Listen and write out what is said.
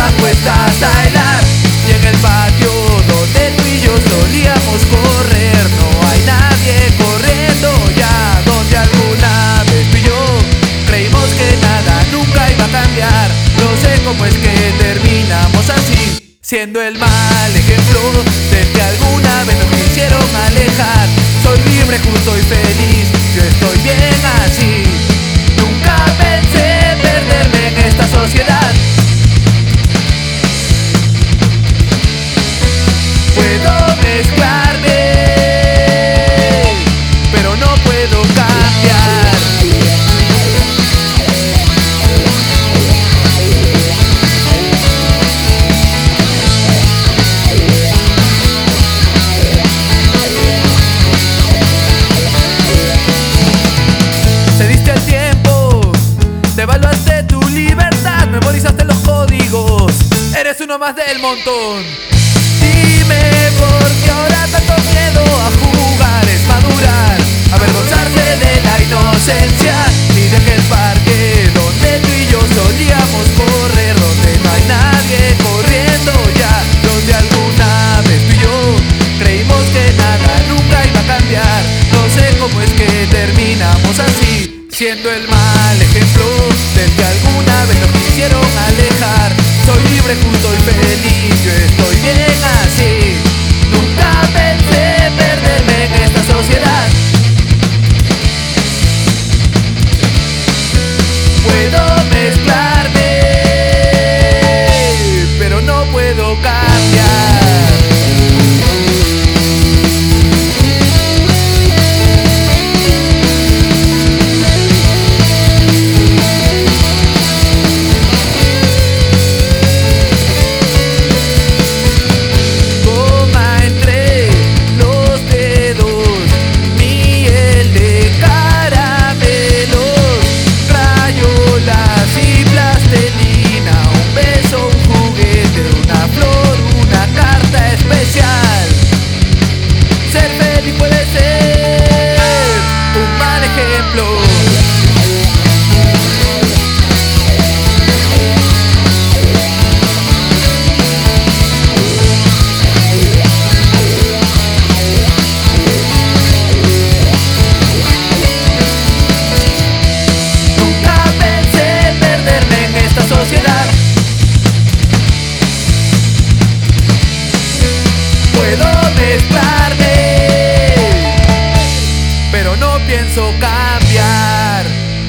estás puestas a helar. Y en el patio donde tú y yo solíamos correr, no hay nadie corriendo ya. Donde alguna vez tú y yo creímos que nada nunca iba a cambiar. No sé cómo es que terminamos así, siendo el mal ejemplo del que alguna vez nos quisieron alejar. Soy libre, justo y feliz, yo estoy bien así. Nunca pensé perderme en esta sociedad. Puedo mezclarme, pero no puedo cambiar. Cediste el tiempo, devaluaste tu libertad, memorizaste los códigos, eres uno más del montón. Dime por qué ahora tanto miedo a jugar es madurar, avergonzarse de la inocencia y de que el parque donde tú y yo solíamos correr, donde no hay nadie corriendo ya, donde alguna vez tú y yo creímos que nada nunca iba a cambiar. No sé cómo es que terminamos así, siendo el mal ejemplo del que alguna vez nos quisieron alejar. Soy libre, justo y feliz, yo estoy bien así. Nunca pensé perderme en esta sociedad. Puedo mezclarme, pero no puedo cambiar. Ser feliz puede ser un mal ejemplo. Nunca pensé perderme en esta sociedad. Puedo mezclarme, pero no pienso cambiar.